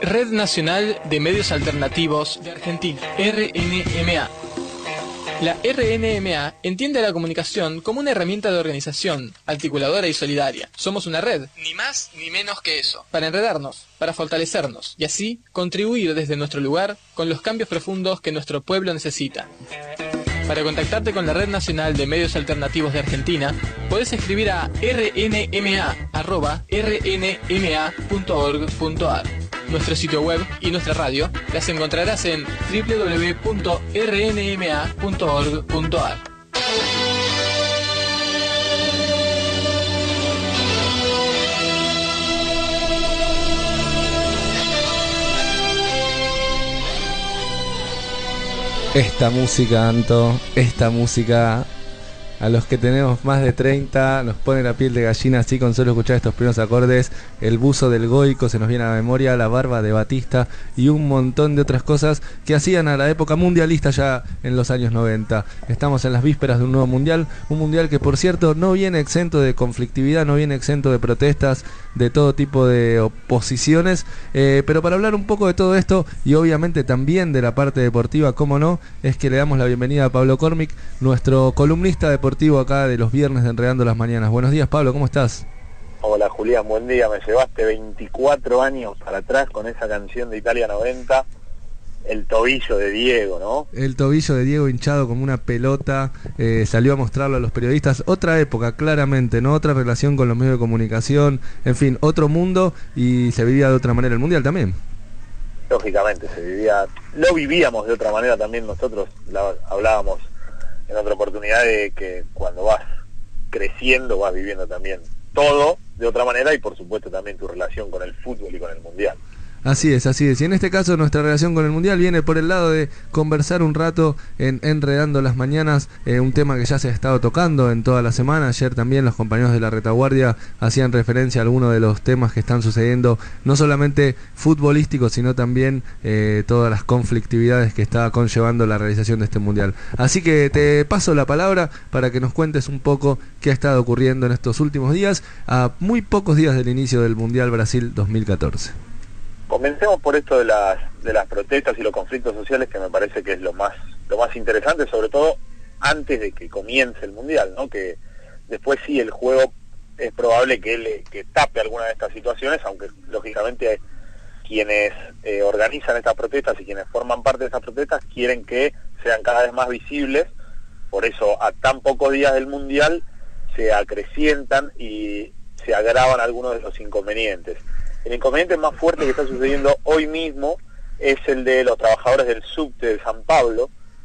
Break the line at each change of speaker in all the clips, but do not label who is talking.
Red Nacional de Medios Alternativos de Argentina, RNMA. La RNMA entiende la comunicación como una herramienta de organización, articuladora y solidaria. Somos una red, ni más ni menos que eso, para enredarnos, para fortalecernos, y así contribuir desde nuestro lugar con los cambios profundos que nuestro pueblo necesita. Para contactarte con la Red Nacional de Medios Alternativos de Argentina, podés escribir a rnma@rnma.org.ar. Nuestro sitio web y nuestra radio las encontrarás en www.rnma.org.ar.
Esta música, Anto, esta música, a los que tenemos más de 30 nos pone la piel de gallina así con solo escuchar estos primeros acordes. El buzo del Goico se nos viene a la memoria, la barba de Batista y un montón de otras cosas que hacían a la época mundialista ya en los años 90. Estamos en las vísperas de un nuevo mundial, un mundial que por cierto no viene exento de conflictividad, no viene exento de protestas, de todo tipo de oposiciones, pero para hablar un poco de todo esto y obviamente también de la parte deportiva, cómo no, es que le damos la bienvenida a Pablo Cormick, nuestro columnista deportivo acá de los viernes de Enredando las Mañanas. Buenos días, Pablo, ¿cómo estás?
Hola Julián, buen día. Me llevaste 24 años para atrás con esa canción de Italia 90, el tobillo de Diego, ¿no? El
tobillo de Diego hinchado como una pelota, salió a mostrarlo a los periodistas. Otra época, claramente, ¿no? Otra relación con los medios de comunicación, en fin, otro mundo, y se vivía de otra manera el Mundial también.
Lógicamente, lo vivíamos de otra manera también nosotros, hablábamos en otra oportunidad de que cuando vas creciendo vas viviendo también todo de otra manera y por supuesto también tu relación con el fútbol y con el Mundial.
Así es, así es. Y en este caso nuestra relación con el Mundial viene por el lado de conversar un rato en Enredando las Mañanas, un tema que ya se ha estado tocando en toda la semana. Ayer también los compañeros de la retaguardia hacían referencia a algunos de los temas que están sucediendo, no solamente futbolísticos, sino también todas las conflictividades que está conllevando la realización de este Mundial. Así que te paso la palabra para que nos cuentes un poco qué ha estado ocurriendo en estos últimos días, a muy pocos días del inicio del Mundial Brasil 2014.
Comencemos por esto de las protestas y los conflictos sociales, que me parece que es lo más interesante, sobre todo antes de que comience el Mundial, ¿no? Que después sí el juego es probable que tape alguna de estas situaciones, aunque lógicamente quienes organizan estas protestas y quienes forman parte de estas protestas quieren que sean cada vez más visibles. Por eso a tan pocos días del Mundial se acrecientan y se agravan algunos de los inconvenientes. El inconveniente más fuerte que está sucediendo hoy mismo es el de los trabajadores del subte de San Pablo,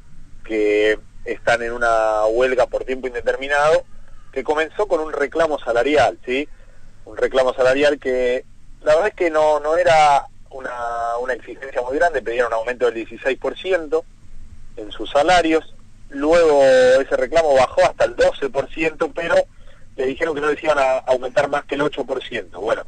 que están en una huelga por tiempo indeterminado, que comenzó con un reclamo salarial, ¿sí? Un reclamo salarial que la verdad es que no era una exigencia muy grande, pedían un aumento del 16% en sus salarios, luego ese reclamo bajó hasta el 12%, pero le dijeron que no les iban a aumentar más que el 8%. Bueno,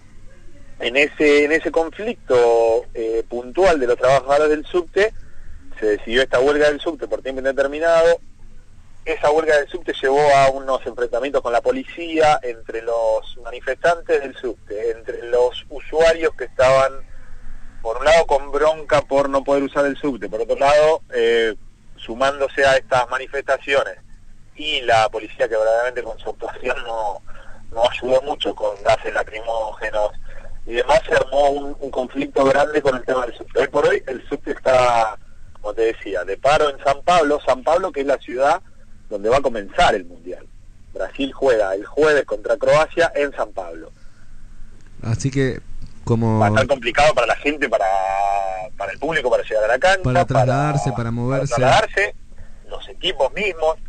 en ese conflicto puntual de los trabajadores del subte, se decidió esta huelga del subte por tiempo indeterminado. Esa huelga del subte llevó a unos enfrentamientos con la policía entre los manifestantes del subte, entre los usuarios que estaban, por un lado, con bronca por no poder usar el subte, por otro lado, sumándose a estas manifestaciones, y la policía que verdaderamente con su actuación no ayudó mucho con gases lacrimógenos y demás. Se armó un conflicto grande con el tema del subte. Hoy por hoy el subte está, como te decía, de paro en San Pablo, que es la ciudad donde va a comenzar el Mundial. Brasil juega el jueves contra Croacia en San Pablo.
Así que como
va a estar complicado para la gente, para el público, para llegar a la cancha,
para trasladarse, para moverse,
los equipos mismos.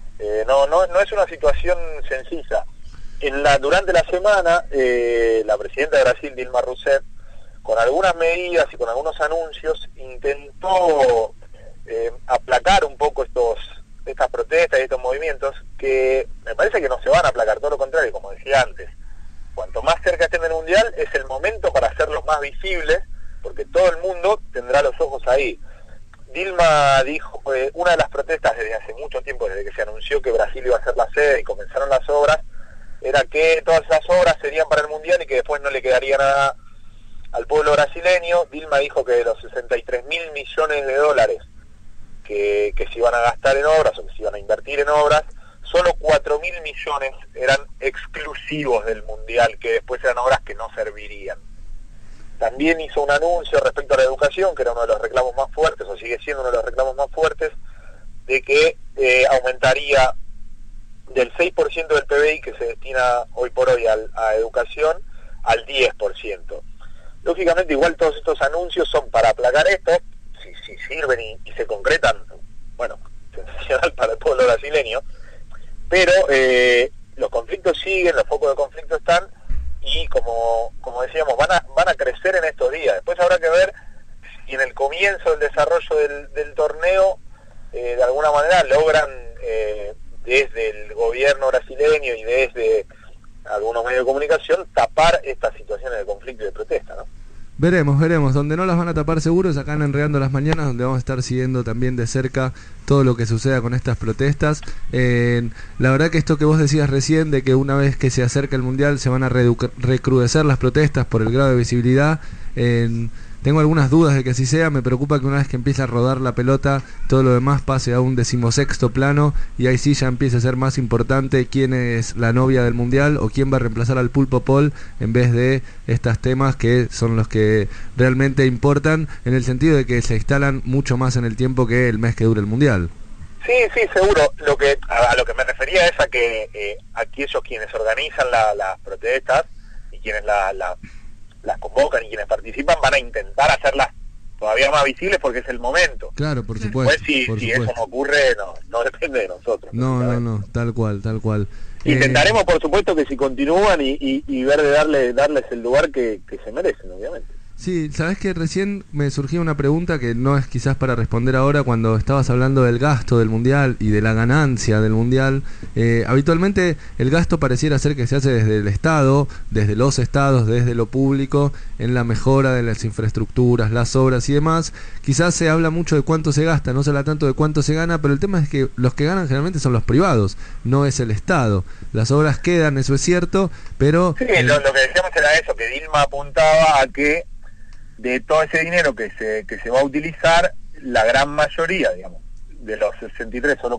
No es una situación sencilla. Durante la semana, la presidenta de Brasil, Dilma Rousseff, con algunas medidas y con algunos anuncios, intentó aplacar un poco estas protestas y estos movimientos, que me parece que no se van a aplacar, todo lo contrario, como decía antes. Cuanto más cerca estén del Mundial, es el momento para hacerlos más visibles, porque todo el mundo tendrá los ojos ahí. Dilma dijo, una de las protestas desde hace mucho tiempo, desde que se anunció que Brasil iba a ser la sede y comenzaron las obras, era que todas esas obras serían para el Mundial y que después no le quedaría nada al pueblo pueblo brasileño. Dilma dijo que de los 63.000 millones de dólares que se iban a gastar en obras o que se iban a invertir en obras, solo 4.000 millones eran exclusivos del Mundial, que después eran obras que no servirían. También hizo un anuncio respecto a la educación, que era uno de los reclamos más fuertes, o sigue siendo uno de los reclamos más fuertes, de que aumentaría del 6% del PBI que se destina hoy por hoy a educación al 10%. Lógicamente, igual todos estos anuncios son para aplacar esto, si sirven y se concretan, bueno, sensacional para el pueblo brasileño, pero los conflictos siguen, los focos de conflicto están, y como decíamos, van a crecer en estos días. Después habrá que ver si en el comienzo del desarrollo del torneo, de alguna manera logran, desde el gobierno brasileño y desde algunos medios de comunicación, tapar estas situaciones de conflicto y de protesta, ¿no?
Veremos. Donde no las van a tapar seguro es acá en Enredando las Mañanas, donde vamos a estar siguiendo también de cerca todo lo que suceda con estas protestas. La verdad que esto que vos decías recién, de que una vez que se acerca el Mundial se van a recrudecer las protestas por el grado de visibilidad, tengo algunas dudas de que así sea. Me preocupa que una vez que empiece a rodar la pelota, todo lo demás pase a un 16º plano, y ahí sí ya empiece a ser más importante quién es la novia del Mundial o quién va a reemplazar al Pulpo Paul, en vez de estos temas que son los que realmente importan, en el sentido de que se instalan mucho más en el tiempo que el mes que dure el Mundial.
Sí, seguro. A lo que me refería es a que aquellos quienes organizan las protestas y quienes las convocan y quienes participan van a intentar hacerlas todavía más visibles, porque es el momento.
Claro, por supuesto.
Después, si eso no ocurre, no depende de nosotros.
No, tal cual.
Intentaremos, por supuesto, que si continúan y ver de darles el lugar que se merecen, obviamente.
Sí, sabes que recién me surgía una pregunta que no es quizás para responder ahora, cuando estabas hablando del gasto del Mundial y de la ganancia del Mundial. Habitualmente el gasto pareciera ser que se hace desde el Estado, desde los estados, desde lo público, en la mejora de las infraestructuras, las obras y demás. Quizás se habla mucho de cuánto se gasta, no se habla tanto de cuánto se gana, pero el tema es que los que ganan generalmente son los privados, no es el Estado. Las obras quedan, eso es cierto, pero...
Sí, lo que decíamos era eso, que Dilma apuntaba a que de todo ese dinero que se va a utilizar, la gran mayoría, digamos, de los 63, solo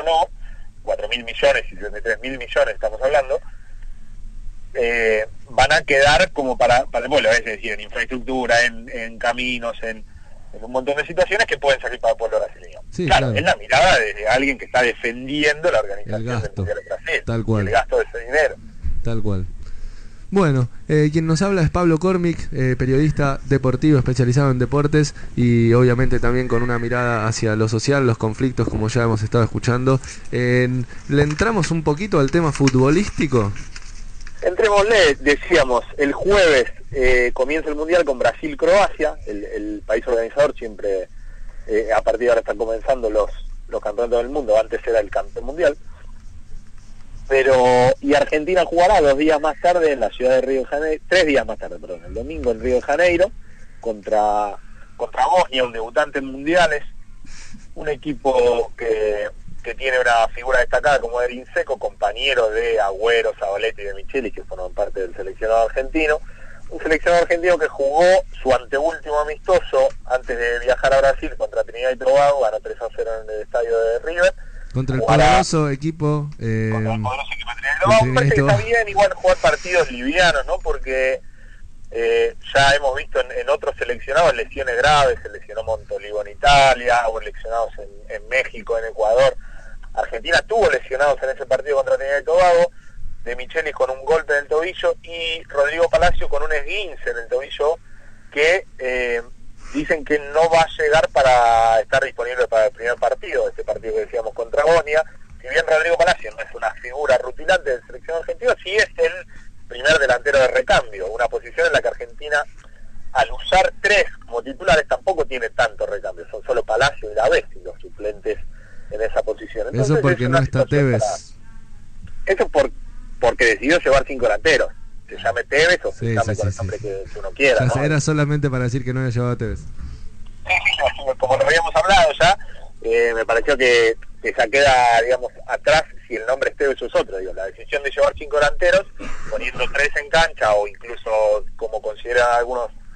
4.000 millones y 63.000 millones estamos hablando, van a quedar como para el pueblo, es decir, en infraestructura, en caminos, en un montón de situaciones que pueden salir para el pueblo brasileño.
Sí,
claro, es la mirada de alguien que está defendiendo la organización del Mundial de Brasil,
tal cual.
El gasto de ese dinero.
Tal cual. Bueno, quien nos habla es Pablo Cormick, periodista deportivo especializado en deportes y obviamente también con una mirada hacia lo social, los conflictos, como ya hemos estado escuchando. ¿Le entramos un poquito al tema futbolístico?
Entrémosle, decíamos, el jueves comienza el Mundial con Brasil-Croacia, el país organizador siempre, a partir de ahora están comenzando los campeonatos del mundo, antes era el campeón mundial. Y Argentina jugará 2 días más tarde en la ciudad de Río de Janeiro, 3 días más tarde, perdón, el domingo en Río de Janeiro, contra Bosnia, un debutante en mundiales, un equipo que tiene una figura destacada como Edin Dzeko, compañero de Agüero, Zabaleta y de Michelis, que forman parte del seleccionado argentino, un seleccionado argentino que jugó su anteúltimo amistoso antes de viajar a Brasil contra Trinidad y Tobago, ganó 3-0 en el estadio de River.
Contra el poderoso equipo.
Contra el poderoso equipo de Trinidad y Tobago. Me parece que está bien igual jugar partidos livianos, ¿no? Porque ya hemos visto en otros seleccionados lesiones graves, se lesionó Montolivo en Italia, hubo lesionados en México, en Ecuador. Argentina tuvo lesionados en ese partido contra Trinidad y Tobago, de Michelis con un golpe en el tobillo y Rodrigo Palacio con un esguince en el tobillo que dicen que no va a llegar para estar disponible para el primer partido, este partido que decíamos contra Bosnia. Si bien Rodrigo Palacio no es una figura rutilante del selección argentino, sí es el primer delantero de recambio, una posición en la que Argentina, al usar 3 como titulares, tampoco tiene tanto recambio, son solo Palacio y Lavezzi los suplentes en esa posición. Entonces,
eso porque no está Tevez.
Eso porque decidió llevar 5 delanteros. Se llame Tevez o se llame con el nombre que uno quiera, ¿no?
Era solamente para decir que no había llevado a Tevez.
Sí, como lo habíamos hablado ya, me pareció que ya queda, digamos, atrás si el nombre es Tevez o es otro. Digo, la decisión de llevar 5 delanteros, poniendo 3 en cancha o incluso, como consideran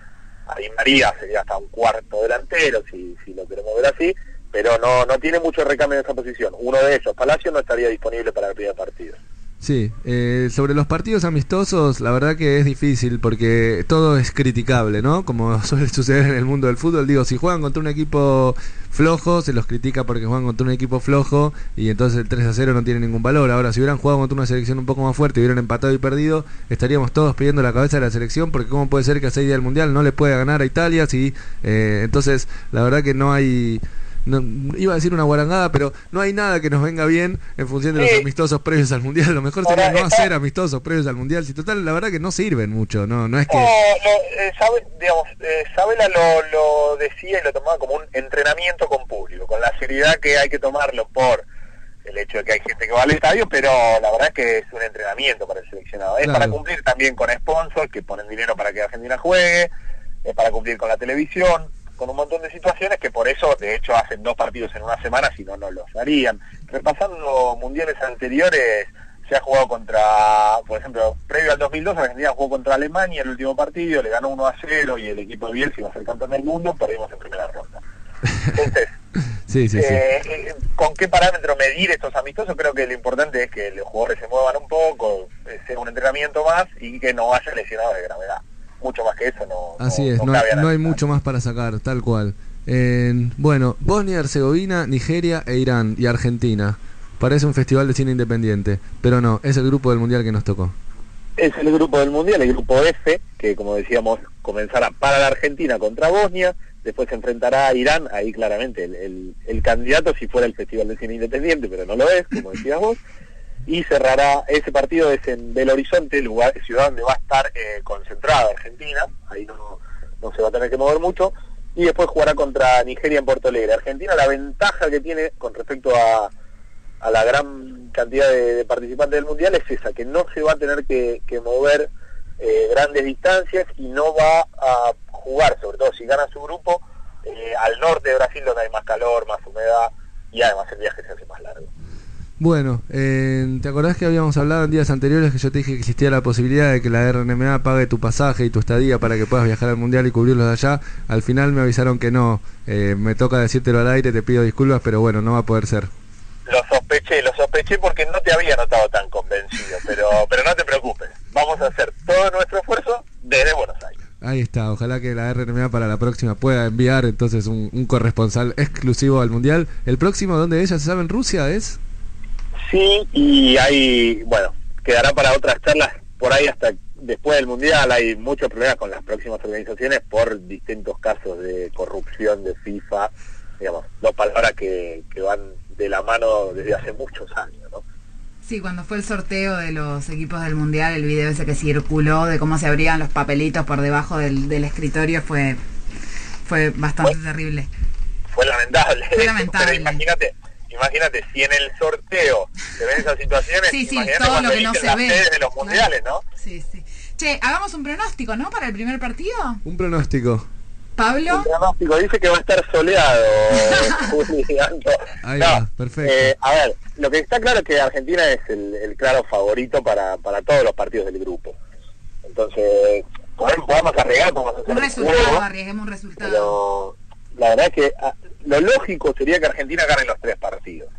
a Di María sería hasta un cuarto delantero, si lo queremos ver así, pero no tiene mucho recambio en esa posición. Uno de ellos, Palacio, no estaría disponible para el primer partido.
Sí, sobre los partidos amistosos, la verdad que es difícil porque todo es criticable, ¿no? Como suele suceder en el mundo del fútbol, digo, si juegan contra un equipo flojo, se los critica porque juegan contra un equipo flojo y entonces el 3-0 no tiene ningún valor. Ahora, si hubieran jugado contra una selección un poco más fuerte y hubieran empatado y perdido, estaríamos todos pidiendo la cabeza de la selección porque cómo puede ser que a 6 días del Mundial no le pueda ganar a Italia, si entonces la verdad que no hay... No, iba a decir una guarangada, pero no hay nada que nos venga bien en función de los amistosos previos al Mundial. Lo mejor sería no hacer amistosos previos al Mundial. Si total, la verdad que no sirven mucho, no es que...
Sabela lo decía y lo tomaba como un entrenamiento con público, con la seriedad que hay que tomarlo por el hecho de que hay gente que va al estadio, pero la verdad es que es un entrenamiento para el seleccionado. Es para cumplir también con sponsors que ponen dinero para que Argentina juegue, es para cumplir con la televisión, con un montón de situaciones que por eso, de hecho, hacen 2 partidos en una semana, si no, no los harían. Repasando mundiales anteriores, se ha jugado contra, por ejemplo, previo al 2002, Argentina jugó contra Alemania el último partido, le ganó 1-0 y el equipo de Bielsa iba a ser campeón del mundo, perdimos en primera ronda. Entonces,
sí.
¿Con qué parámetro medir estos amistosos? Creo que lo importante es que los jugadores se muevan un poco, sea un entrenamiento más y que no vayan lesionados de gravedad. Mucho más que eso
Así es, no hay mucho más para sacar, tal cual. Bueno, Bosnia, Herzegovina, Nigeria e Irán y Argentina. Parece un festival de cine independiente, pero no, es el grupo del Mundial que nos tocó.
Es el grupo del Mundial, el grupo F, que como decíamos, comenzará para la Argentina contra Bosnia, después se enfrentará a Irán, ahí claramente el candidato si fuera el festival de cine independiente, pero no lo es, como decías vos. Y cerrará, ese partido es en Belo Horizonte, ciudad donde va a estar concentrada Argentina, ahí no se va a tener que mover mucho, y después jugará contra Nigeria en Porto Alegre. Argentina, la ventaja que tiene con respecto a la gran cantidad de participantes del Mundial es esa, que no se va a tener que mover grandes distancias y no va a jugar, sobre todo si gana su grupo, al norte de Brasil donde hay más calor, más humedad y además el viaje se hace más largo.
Bueno, ¿te acordás que habíamos hablado en días anteriores que yo te dije que existía la posibilidad de que la RNMA pague tu pasaje y tu estadía para que puedas viajar al Mundial y cubrirlos de allá? Al final me avisaron que no, me toca decírtelo al aire, te pido disculpas, pero bueno, no va a poder ser.
Lo sospeché porque no te había notado tan convencido, pero no te preocupes, vamos a hacer todo nuestro esfuerzo desde Buenos Aires.
Ahí está, ojalá que la RNMA para la próxima pueda enviar entonces un corresponsal exclusivo al Mundial. ¿El próximo dónde es? ¿Ya se sabe en Rusia es?
Sí, y hay, bueno, quedará para otras charlas por ahí hasta después del Mundial. Hay muchos problemas con las próximas organizaciones por distintos casos de corrupción de FIFA, digamos, 2 palabras que van de la mano desde hace muchos años, ¿no?
Sí, cuando fue el sorteo de los equipos del Mundial, el video ese que circuló de cómo se abrían los papelitos por debajo del escritorio fue bastante terrible.
Fue lamentable.
Pero
imagínate, si en el sorteo se ven esas situaciones,
sí,
imagínate
todo
cuando
lo que no se
las
ve
sedes de los mundiales, ¿no?
Sí. Che, hagamos un pronóstico, ¿no? Para el primer partido.
Un pronóstico.
¿Pablo?
Un pronóstico, dice que va a estar soleado, Julián.
Ahí va, perfecto.
A ver, lo que está claro es que Argentina es el claro favorito para todos los partidos del grupo. Entonces, podemos arriesgar, podemos hacer
un resultado, arriesguemos un resultado.
Pero la verdad es que lo lógico sería que Argentina gane los 3 partidos.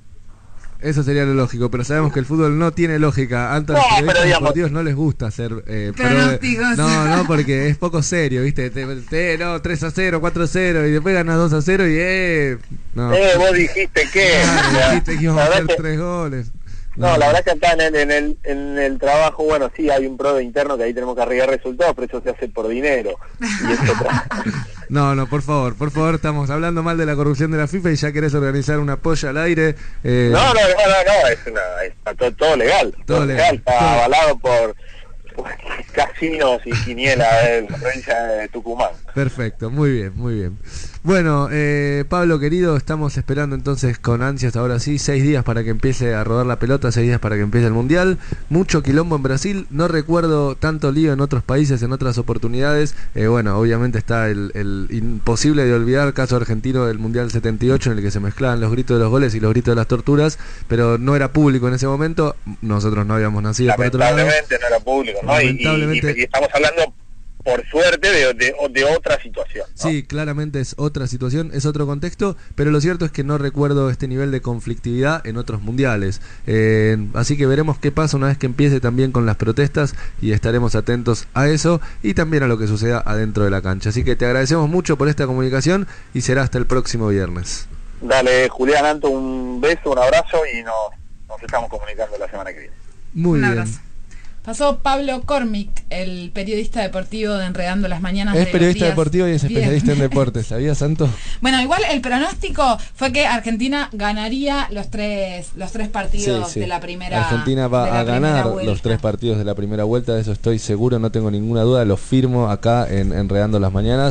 Eso sería lo lógico, pero sabemos que el fútbol no tiene lógica. Antes los periodistas deportivos no les gusta hacer
pronósticos.
No, porque es poco serio, ¿viste? No, 3-0, 4-0 y después ganas 2-0 y no.
Vos dijiste que
dijiste que íbamos a hacer 3 goles.
No, la verdad que acá en el trabajo, bueno, sí hay un pro interno que ahí tenemos que arriesgar resultados, pero eso se hace por dinero. Y es otra.
No, por favor, estamos hablando mal de la corrupción de la FIFA y ya querés organizar una polla al aire.
No, está todo legal. Todo legal, está avalado por casinos y quinielas de la provincia de Tucumán.
Perfecto, muy bien. Bueno, Pablo querido, estamos esperando entonces con ansias ahora sí 6 días para que empiece a rodar la pelota, 6 días para que empiece el Mundial. Mucho quilombo en Brasil, no recuerdo tanto lío en otros países, en otras oportunidades. Bueno, obviamente está el imposible de olvidar caso argentino del Mundial 78 en el que se mezclaban los gritos de los goles y los gritos de las torturas, pero no era público en ese momento, nosotros no habíamos nacido por otro lado.
Lamentablemente no era público, ¿no? Y estamos hablando por suerte, de otra situación, ¿no?
Sí, claramente es otra situación, es otro contexto, pero lo cierto es que no recuerdo este nivel de conflictividad en otros mundiales. Así que veremos qué pasa una vez que empiece también con las protestas y estaremos atentos a eso y también a lo que suceda adentro de la cancha. Así que te agradecemos mucho por esta comunicación y será hasta el próximo viernes.
Dale, Julián, Anto, un beso, un abrazo y nos estamos comunicando la semana que viene.
Muy
Un
bien.
abrazo. Pasó Pablo Cormick, el periodista deportivo de Enredando las Mañanas.
Es
de
periodista
los días
deportivo y es especialista en
viernes.
deportes, ¿sabías, Santo?
Bueno, igual el pronóstico fue que Argentina ganaría los tres partidos de la primera.
Argentina va a ganar los 3 partidos de la primera vuelta, de eso estoy seguro, no tengo ninguna duda, lo firmo acá en Enredando las Mañanas.